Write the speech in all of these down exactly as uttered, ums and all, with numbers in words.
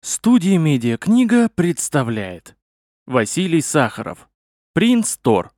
Студия «Медиакнига» представляет Василий Сахаров. Принц Тор.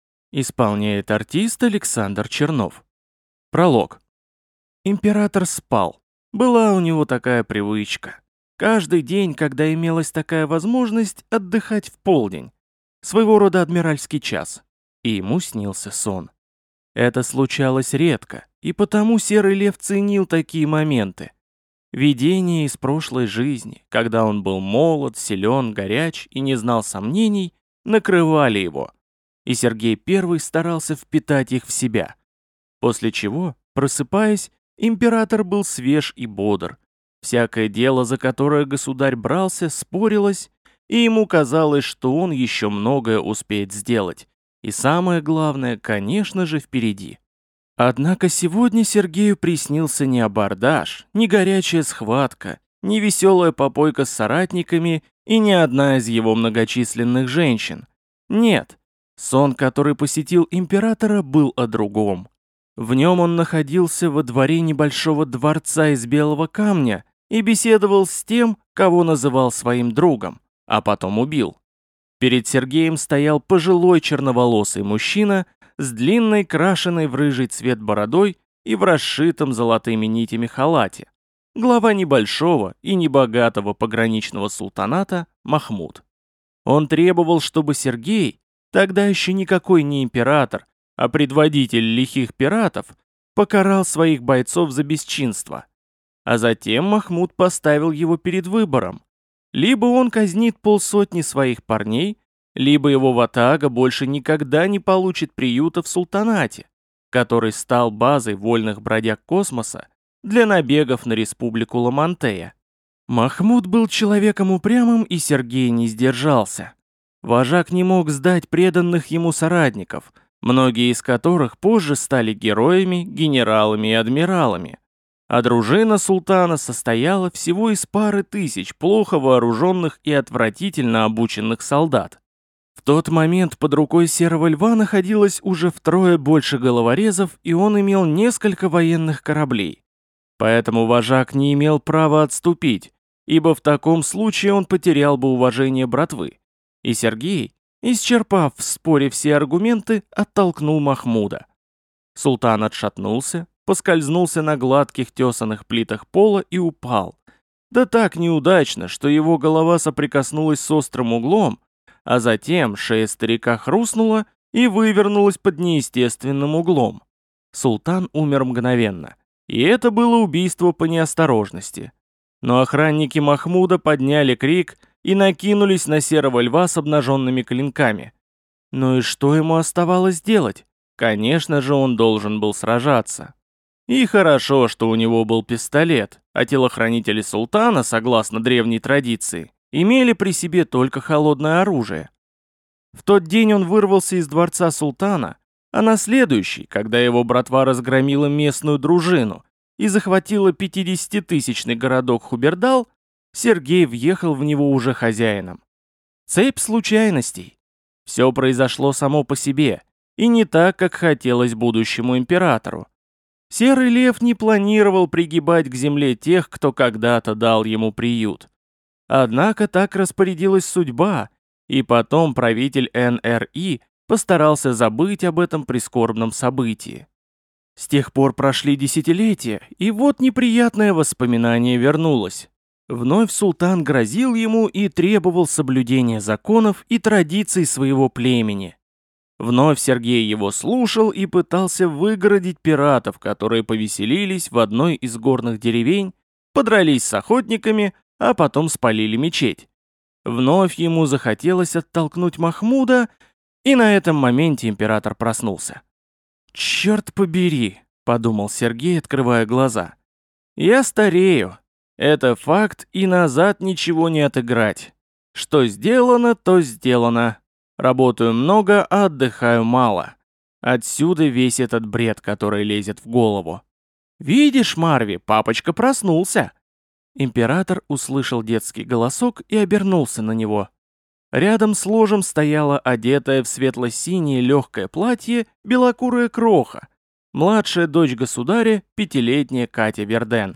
Исполняет артист Александр Чернов. Пролог. Император спал. Была у него такая привычка. Каждый день, когда имелась такая возможность, отдыхать в полдень. Своего рода адмиральский час. И ему снился сон. Это случалось редко, и потому Серый Лев ценил такие моменты. Видения из прошлой жизни, когда он был молод, силен, горяч и не знал сомнений, накрывали его. И Сергей Первый старался впитать их в себя. После чего, просыпаясь, император был свеж и бодр. Всякое дело, за которое государь брался, спорилось, и ему казалось, что он еще многое успеет сделать. И самое главное, конечно же, впереди. Однако сегодня Сергею приснился не абордаж, не горячая схватка, не веселая попойка с соратниками и не одна из его многочисленных женщин. Нет, сон, который посетил императора, был о другом. В нем он находился во дворе небольшого дворца из белого камня и беседовал с тем, кого называл своим другом, а потом убил. Перед Сергеем стоял пожилой черноволосый мужчина с длинной, крашенной в рыжий цвет бородой и в расшитом золотыми нитями халате. Глава небольшого и небогатого пограничного султаната Махмуд. Он требовал, чтобы Сергей, тогда еще никакой не император, а предводитель лихих пиратов, покарал своих бойцов за бесчинство. А затем Махмуд поставил его перед выбором. Либо он казнит полсотни своих парней, либо его ватага больше никогда не получит приюта в султанате, который стал базой вольных бродяг космоса для набегов на республику Ламантея. Махмуд был человеком упрямым, и Сергей не сдержался. Вожак не мог сдать преданных ему соратников, многие из которых позже стали героями, генералами и адмиралами. А дружина султана состояла всего из пары тысяч плохо вооруженных и отвратительно обученных солдат. В тот момент под рукой Серого Льва находилось уже втрое больше головорезов, и он имел несколько военных кораблей. Поэтому вожак не имел права отступить, ибо в таком случае он потерял бы уважение братвы. И Сергей, исчерпав в споре все аргументы, оттолкнул Махмуда. Султан отшатнулся, поскользнулся на гладких тесаных плитах пола и упал. Да так неудачно, что его голова соприкоснулась с острым углом, а затем шея старика хрустнула и вывернулась под неестественным углом. Султан умер мгновенно, и это было убийство по неосторожности. Но охранники Махмуда подняли крик и накинулись на Серого Льва с обнаженными клинками. Ну и что ему оставалось делать? Конечно же, он должен был сражаться. И хорошо, что у него был пистолет, а телохранители султана, согласно древней традиции, имели при себе только холодное оружие. В тот день он вырвался из дворца султана, а на следующий, когда его братва разгромила местную дружину и захватила пятидесятитысячный городок Хубердал, Сергей въехал в него уже хозяином. Цепь случайностей. Все произошло само по себе, и не так, как хотелось будущему императору. Серый Лев не планировал пригибать к земле тех, кто когда-то дал ему приют. Однако так распорядилась судьба, и потом правитель эн эр и постарался забыть об этом прискорбном событии. С тех пор прошли десятилетия, и вот неприятное воспоминание вернулось. Вновь султан грозил ему и требовал соблюдения законов и традиций своего племени. Вновь Сергей его слушал и пытался выгородить пиратов, которые повеселились в одной из горных деревень, подрались с охотниками, а потом спалили мечеть. Вновь ему захотелось оттолкнуть Махмуда, и на этом моменте император проснулся. «Черт побери», — подумал Сергей, открывая глаза. «Я старею. Это факт, и назад ничего не отыграть. Что сделано, то сделано. Работаю много, а отдыхаю мало. Отсюда весь этот бред, который лезет в голову. Видишь, Марви, папочка проснулся». Император услышал детский голосок и обернулся на него. Рядом с ложем стояла одетая в светло-синее легкое платье белокурая кроха, младшая дочь государя, пятилетняя Катя Верден.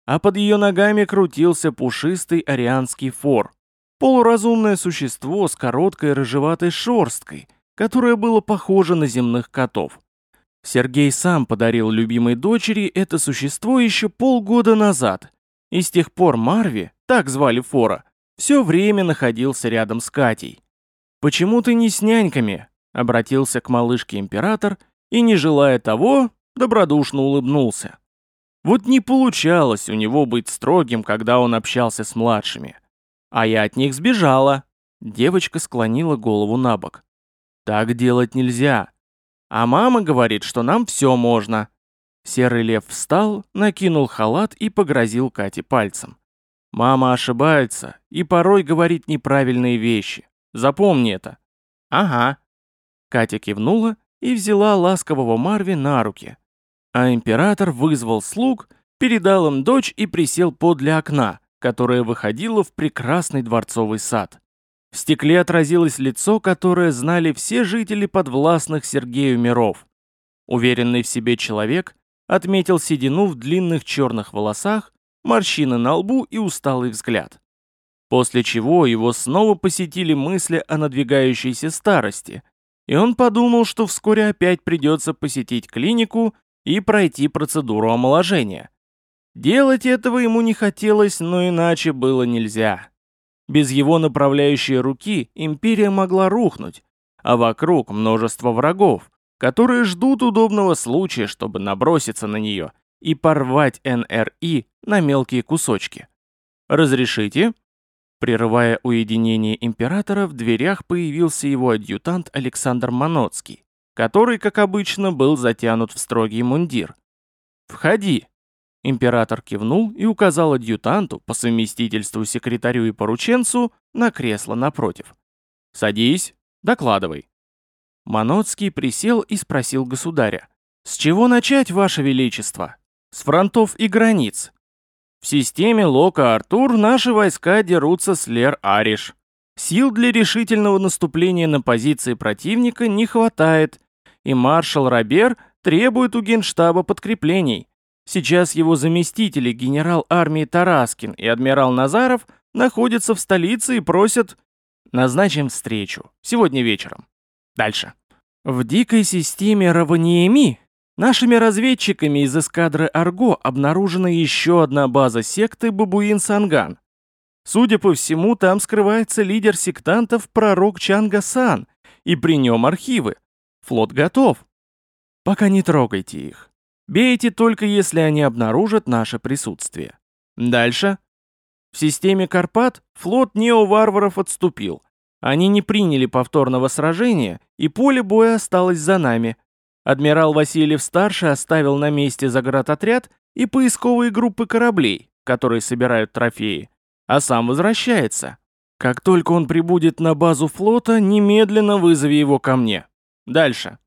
а под ее ногами крутился пушистый арианский фор, полуразумное существо с короткой рыжеватой шерсткой, которое было похоже на земных котов. Сергей сам подарил любимой дочери это существо еще полгода назад, и с тех пор Марви, так звали фора, все время находился рядом с Катей. «Почему ты не с няньками?» — обратился к малышке император и, не желая того, добродушно улыбнулся. Вот не получалось у него быть строгим, когда он общался с младшими. А я от них сбежала. Девочка склонила голову на бок. Так делать нельзя. А мама говорит, что нам все можно. Серый лев встал, накинул халат и погрозил Кате пальцем. Мама ошибается и порой говорит неправильные вещи. Запомни это. Ага. Катя кивнула и взяла ласкового Марви на руки. А император вызвал слуг, передал им дочь и присел подле окна, которое выходило в прекрасный дворцовый сад. В стекле отразилось лицо, которое знали все жители подвластных Сергею миров. Уверенный в себе человек отметил седину в длинных черных волосах, морщины на лбу и усталый взгляд. После чего его снова посетили мысли о надвигающейся старости, и он подумал, что вскоре опять придется посетить клинику и пройти процедуру омоложения. Делать этого ему не хотелось, но иначе было нельзя. Без его направляющей руки империя могла рухнуть, а вокруг множество врагов, которые ждут удобного случая, чтобы наброситься на нее и порвать эн эр и на мелкие кусочки. «Разрешите?» Прерывая уединение императора, в дверях появился его адъютант Александр Маноцкий, который, как обычно, был затянут в строгий мундир. «Входи!» Император кивнул и указал адъютанту, по совместительству секретарю и порученцу, на кресло напротив. «Садись, докладывай». Маноцкий присел и спросил государя. «С чего начать, Ваше Величество? С фронтов и границ. В системе Лока-Артур наши войска дерутся с Лер-Ариш. Сил для решительного наступления на позиции противника не хватает, и маршал Робер требует у Генштаба подкреплений. Сейчас его заместители генерал армии Тараскин и адмирал Назаров находятся в столице и просят... Назначим встречу. Сегодня вечером. Дальше. В дикой системе Раваниеми нашими разведчиками из эскадры Арго обнаружена еще одна база секты Бабуин-Санган. Судя по всему, там скрывается лидер сектантов пророк Чанга-сан, и при нем архивы. Флот готов. Пока не трогайте их. Бейте только если они обнаружат наше присутствие. Дальше. В системе Карпат флот неоварваров отступил. Они не приняли повторного сражения, и поле боя осталось за нами. Адмирал Васильев-старший оставил на месте заградотряд и поисковые группы кораблей, которые собирают трофеи, а сам возвращается. Как только он прибудет на базу флота, немедленно вызови его ко мне. Дальше.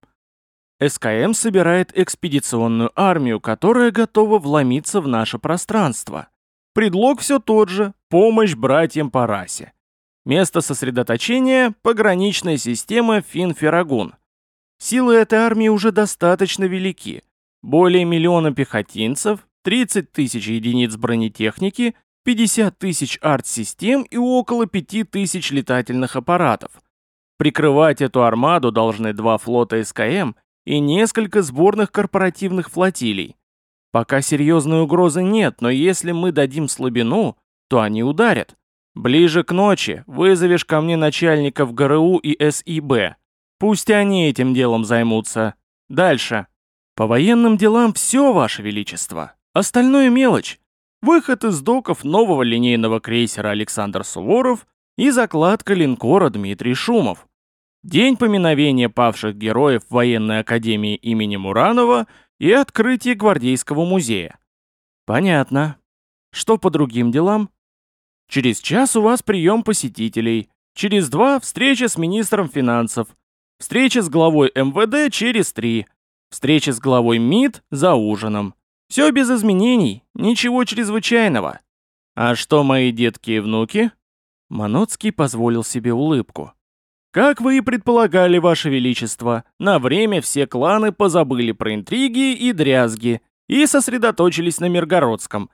эс ка эм собирает экспедиционную армию, которая готова вломиться в наше пространство. Предлог все тот же – помощь братьям по расе. Место сосредоточения – пограничная система Фин-Феррагун. Силы этой армии уже достаточно велики. Более миллиона пехотинцев, тридцать тысяч единиц бронетехники, пятьдесят тысяч арт-систем и около пять тысяч летательных аппаратов. Прикрывать эту армаду должны два флота эс ка эм и несколько сборных корпоративных флотилий. Пока серьезной угрозы нет, но если мы дадим слабину, то они ударят. Ближе к ночи вызовешь ко мне начальников гэ эр у и эс и бэ. Пусть они этим делом займутся. Дальше. По военным делам все, Ваше Величество. Остальное мелочь. Выход из доков нового линейного крейсера Александр Суворов и закладка линкора Дмитрий Шумов. День поминовения павших героев военной академии имени Муранова и открытие гвардейского музея. Понятно. Что по другим делам? Через час у вас прием посетителей. Через два встреча с министром финансов. Встреча с главой эм вэ дэ через три. Встреча с главой МИД за ужином. Все без изменений, ничего чрезвычайного. А что мои детки и внуки? Маноцкий позволил себе улыбку. Как вы и предполагали, Ваше Величество, на время все кланы позабыли про интриги и дрязги и сосредоточились на Миргородском.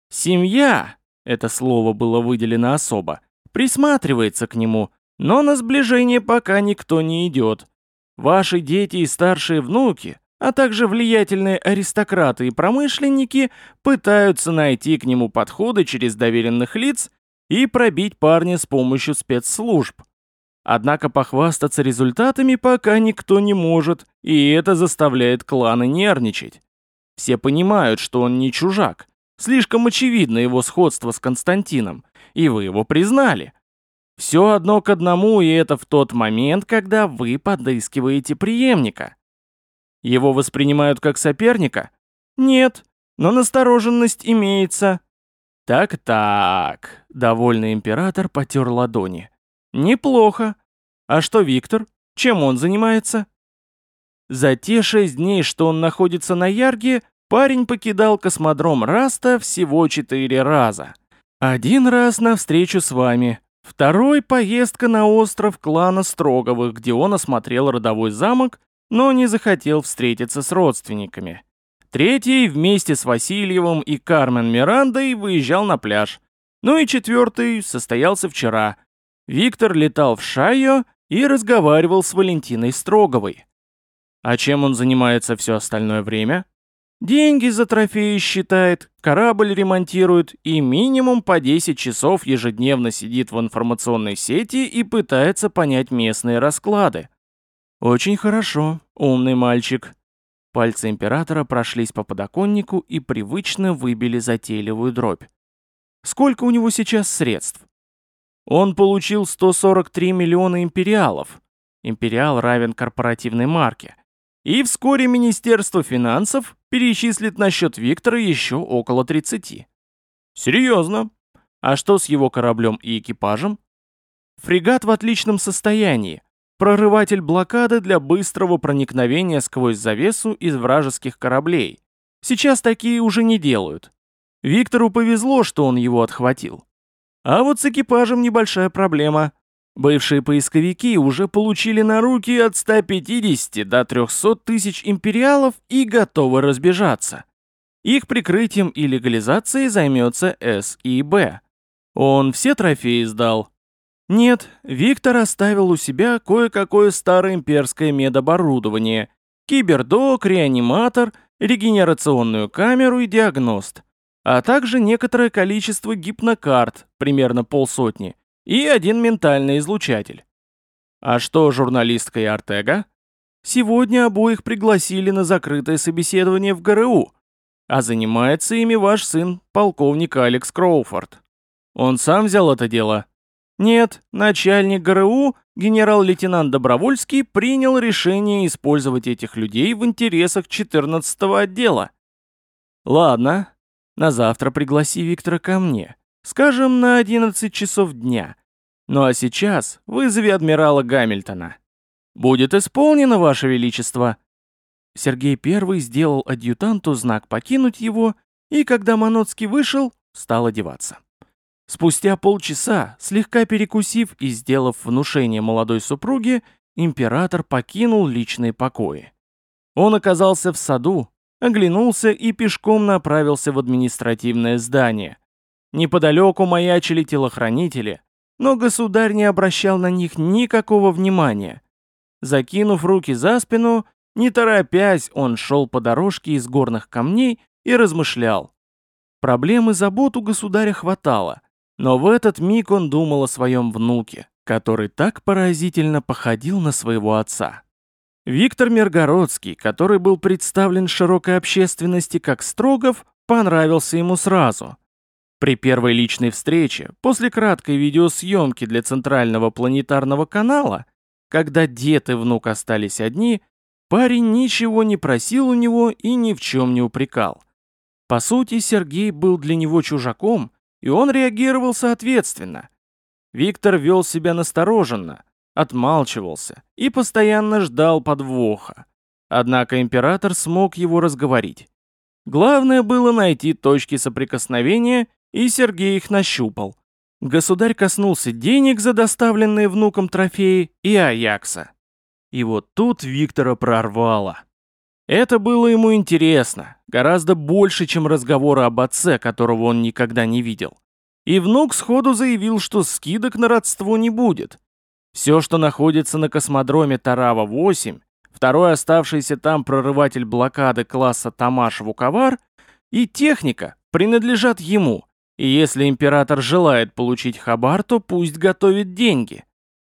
Семья, это слово было выделено особо, присматривается к нему, но на сближение пока никто не идет. Ваши дети и старшие внуки, а также влиятельные аристократы и промышленники пытаются найти к нему подходы через доверенных лиц и пробить парня с помощью спецслужб. Однако похвастаться результатами пока никто не может, и это заставляет кланы нервничать. Все понимают, что он не чужак. Слишком очевидно его сходство с Константином, и вы его признали. Все одно к одному, и это в тот момент, когда вы подыскиваете преемника. Его воспринимают как соперника? Нет, но настороженность имеется. Так-так, довольный император потер ладони. Неплохо. А что Виктор? Чем он занимается? За те шесть дней, что он находится на Ярге, парень покидал космодром Раста всего четыре раза. Один раз на встречу с вами, второй — поездка на остров клана Строговых, где он осмотрел родовой замок, но не захотел встретиться с родственниками. Третий вместе с Васильевым и Кармен Мирандой выезжал на пляж. Ну и четвертый состоялся вчера. Виктор летал в Шайо и разговаривал с Валентиной Строговой. А чем он занимается все остальное время? Деньги за трофеи считает, корабль ремонтирует и минимум по десять часов ежедневно сидит в информационной сети и пытается понять местные расклады. Очень хорошо, умный мальчик. Пальцы императора прошлись по подоконнику и привычно выбили затейливую дробь. Сколько у него сейчас средств? Он получил сто сорок три миллиона империалов. Империал равен корпоративной марке. И вскоре Министерство финансов перечислит на счет Виктора еще около тридцати. Серьезно? А что с его кораблем и экипажем? Фрегат в отличном состоянии. Прорыватель блокады для быстрого проникновения сквозь завесу из вражеских кораблей. Сейчас такие уже не делают. Виктору повезло, что он его отхватил. А вот с экипажем небольшая проблема. Бывшие поисковики уже получили на руки от ста пятидесяти до трехсот тысяч империалов и готовы разбежаться. Их прикрытием и легализацией займется С И Б. Он все трофеи сдал. Нет, Виктор оставил у себя кое-какое старое имперское медоборудование, кибердок, реаниматор, регенерационную камеру и диагност, а также некоторое количество гипнокарт, примерно полсотни, и один ментальный излучатель. А что журналистка и Артега? Сегодня обоих пригласили на закрытое собеседование в Г Р У, а занимается ими ваш сын, полковник Алекс Кроуфорд. Он сам взял это дело? Нет, начальник Г Р У, генерал-лейтенант Добровольский, принял решение использовать этих людей в интересах четырнадцатого отдела. Ладно, на завтра пригласи Виктора ко мне, скажем, на одиннадцать часов дня. Ну а сейчас вызови адмирала Гамильтона. Будет исполнено, Ваше Величество. Сергей Первый сделал адъютанту знак покинуть его, и когда Маноцкий вышел, стал одеваться. Спустя полчаса, слегка перекусив и сделав внушение молодой супруге, император покинул личные покои. Он оказался в саду, оглянулся и пешком направился в административное здание. Неподалеку маячили телохранители, но государь не обращал на них никакого внимания. Закинув руки за спину, не торопясь, он шел по дорожке из горных камней и размышлял. Проблем и забот у государя хватало. Но в этот миг он думал о своем внуке, который так поразительно походил на своего отца. Виктор Миргородский, который был представлен широкой общественности как Строгов, понравился ему сразу. При первой личной встрече, после краткой видеосъемки для Центрального планетарного канала, когда дед и внук остались одни, парень ничего не просил у него и ни в чем не упрекал. По сути, Сергей был для него чужаком, и он реагировал соответственно. Виктор вел себя настороженно, отмалчивался и постоянно ждал подвоха. Однако император смог его разговорить. Главное было найти точки соприкосновения, и Сергей их нащупал. Государь коснулся денег за доставленные внуком трофеи и Аякса. И вот тут Виктора прорвало. Это было ему интересно, гораздо больше, чем разговоры об отце, которого он никогда не видел. И внук сходу заявил, что скидок на родство не будет. Все, что находится на космодроме Тарава-восемь, второй оставшийся там прорыватель блокады класса Тамаш-Вуковар и техника принадлежат ему, и если император желает получить хабар, то пусть готовит деньги.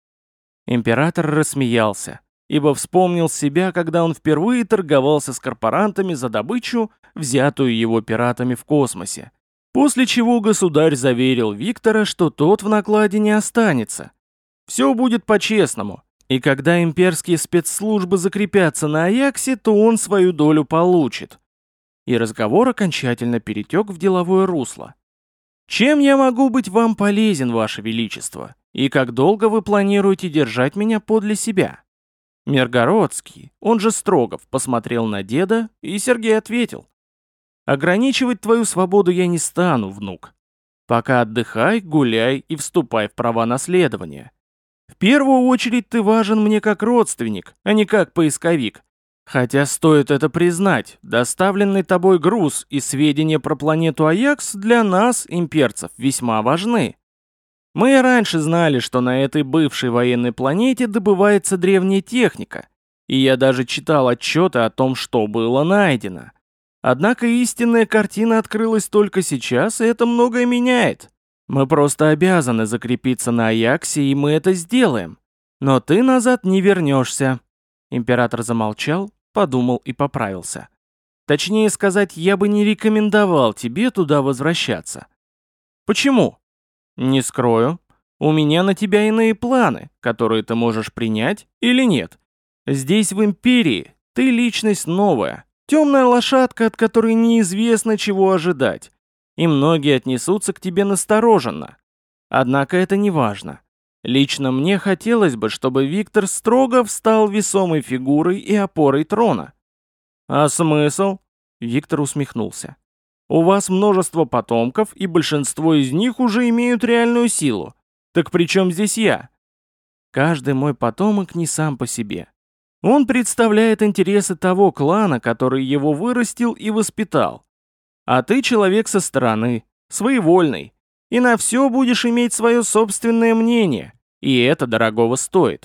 Император рассмеялся, ибо вспомнил себя, когда он впервые торговался с корпорантами за добычу, взятую его пиратами в космосе. После чего государь заверил Виктора, что тот в накладе не останется. Все будет по-честному, и когда имперские спецслужбы закрепятся на Аяксе, то он свою долю получит. И разговор окончательно перетек в деловое русло. «Чем я могу быть вам полезен, Ваше Величество? И как долго вы планируете держать меня подле себя?» Миргородский, он же Строгов, посмотрел на деда, и Сергей ответил. «Ограничивать твою свободу я не стану, внук. Пока отдыхай, гуляй и вступай в права наследования. В первую очередь ты важен мне как родственник, а не как поисковик. Хотя стоит это признать, доставленный тобой груз и сведения про планету Аякс для нас, имперцев, весьма важны. Мы и раньше знали, что на этой бывшей военной планете добывается древняя техника, и я даже читал отчеты о том, что было найдено. Однако истинная картина открылась только сейчас, и это многое меняет. Мы просто обязаны закрепиться на Аяксе, и мы это сделаем. Но ты назад не вернешься». Император замолчал, подумал и поправился. «Точнее сказать, я бы не рекомендовал тебе туда возвращаться». «Почему?» «Не скрою. У меня на тебя иные планы, которые ты можешь принять или нет. Здесь, в Империи, ты личность новая, темная лошадка, от которой неизвестно, чего ожидать, и многие отнесутся к тебе настороженно. Однако это не важно. Лично мне хотелось бы, чтобы Виктор Строгов стал весомой фигурой и опорой трона». «А смысл?» Виктор усмехнулся. «У вас множество потомков, и большинство из них уже имеют реальную силу. Так при чем здесь я?» «Каждый мой потомок не сам по себе. Он представляет интересы того клана, который его вырастил и воспитал. А ты человек со стороны, своевольный, и на все будешь иметь свое собственное мнение, и это дорогого стоит.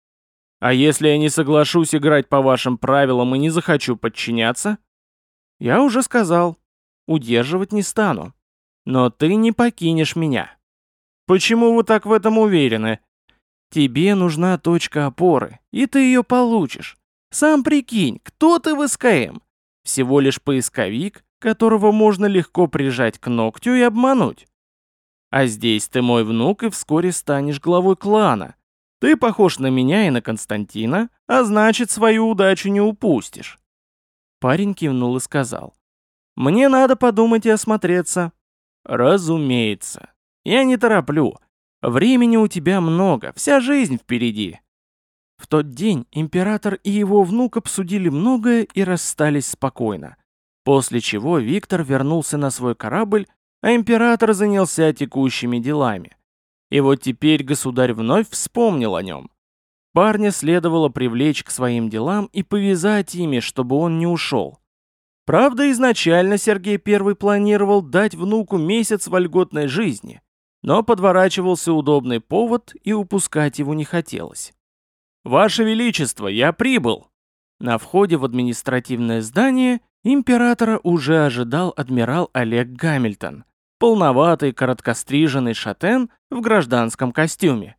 А если я не соглашусь играть по вашим правилам и не захочу подчиняться?» «Я уже сказал. Удерживать не стану. Но ты не покинешь меня». «Почему вы так в этом уверены?» «Тебе нужна точка опоры, и ты ее получишь. Сам прикинь, кто ты в СКМ? Всего лишь поисковик, которого можно легко прижать к ногтю и обмануть. А здесь ты мой внук и вскоре станешь главой клана. Ты похож на меня и на Константина, а значит, свою удачу не упустишь». Парень кивнул и сказал. «Мне надо подумать и осмотреться». «Разумеется. Я не тороплю. Времени у тебя много, вся жизнь впереди». В тот день император и его внук обсудили многое и расстались спокойно. После чего Виктор вернулся на свой корабль, а император занялся текущими делами. И вот теперь государь вновь вспомнил о нем. Парня следовало привлечь к своим делам и повязать ими, чтобы он не ушел. Правда, изначально Сергей Первый планировал дать внуку месяц вольготной жизни, но подворачивался удобный повод, и упускать его не хотелось. «Ваше Величество, я прибыл!» На входе в административное здание императора уже ожидал адмирал Олег Гамильтон, полноватый, короткостриженный шатен в гражданском костюме.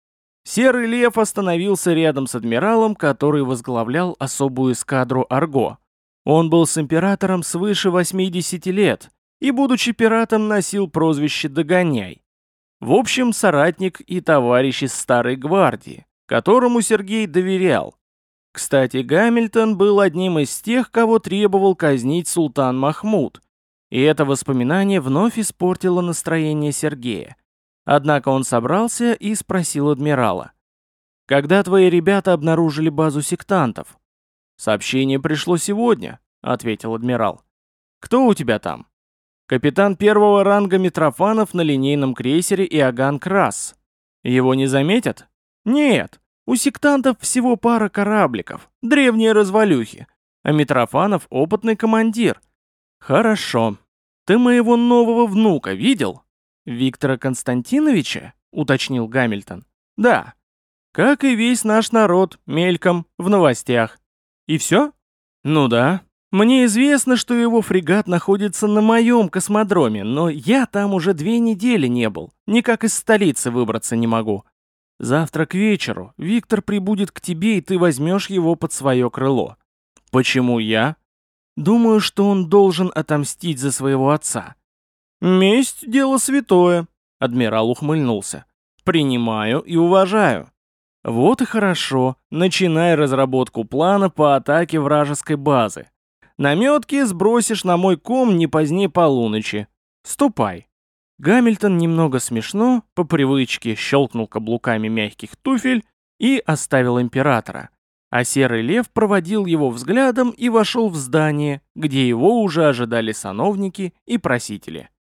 Серый лев остановился рядом с адмиралом, который возглавлял особую эскадру «Арго». Он был с императором свыше восьмидесяти лет и, будучи пиратом, носил прозвище «Догоняй». В общем, соратник и товарищ из старой гвардии, которому Сергей доверял. Кстати, Гамильтон был одним из тех, кого требовал казнить султан Махмуд, и это воспоминание вновь испортило настроение Сергея. Однако он собрался и спросил адмирала. «Когда твои ребята обнаружили базу сектантов?» «Сообщение пришло сегодня», — ответил адмирал. «Кто у тебя там?» «Капитан первого ранга Митрофанов на линейном крейсере Иоганн Крас. Его не заметят?» «Нет, у сектантов всего пара корабликов, древние развалюхи. а Митрофанов опытный командир. Хорошо. Ты моего нового внука видел? Виктора Константиновича? Уточнил Гамильтон. Да. Как и весь наш народ, мельком, в новостях. И все? Ну да. Мне известно, что его фрегат находится на моем космодроме, но я там уже две недели не был, никак из столицы выбраться не могу. Завтра к вечеру Виктор прибудет к тебе, и ты возьмешь его под свое крыло. Почему я? Думаю, что он должен отомстить за своего отца. Месть — дело святое, адмирал ухмыльнулся. Принимаю и уважаю. Вот и хорошо, начинай разработку плана по атаке вражеской базы. Наметки сбросишь на мой ком не позднее полуночи. Ступай. Гамильтон немного смешно, по привычке щелкнул каблуками мягких туфель и оставил императора. А Серый Лев проводил его взглядом и вошел в здание, где его уже ожидали сановники и просители.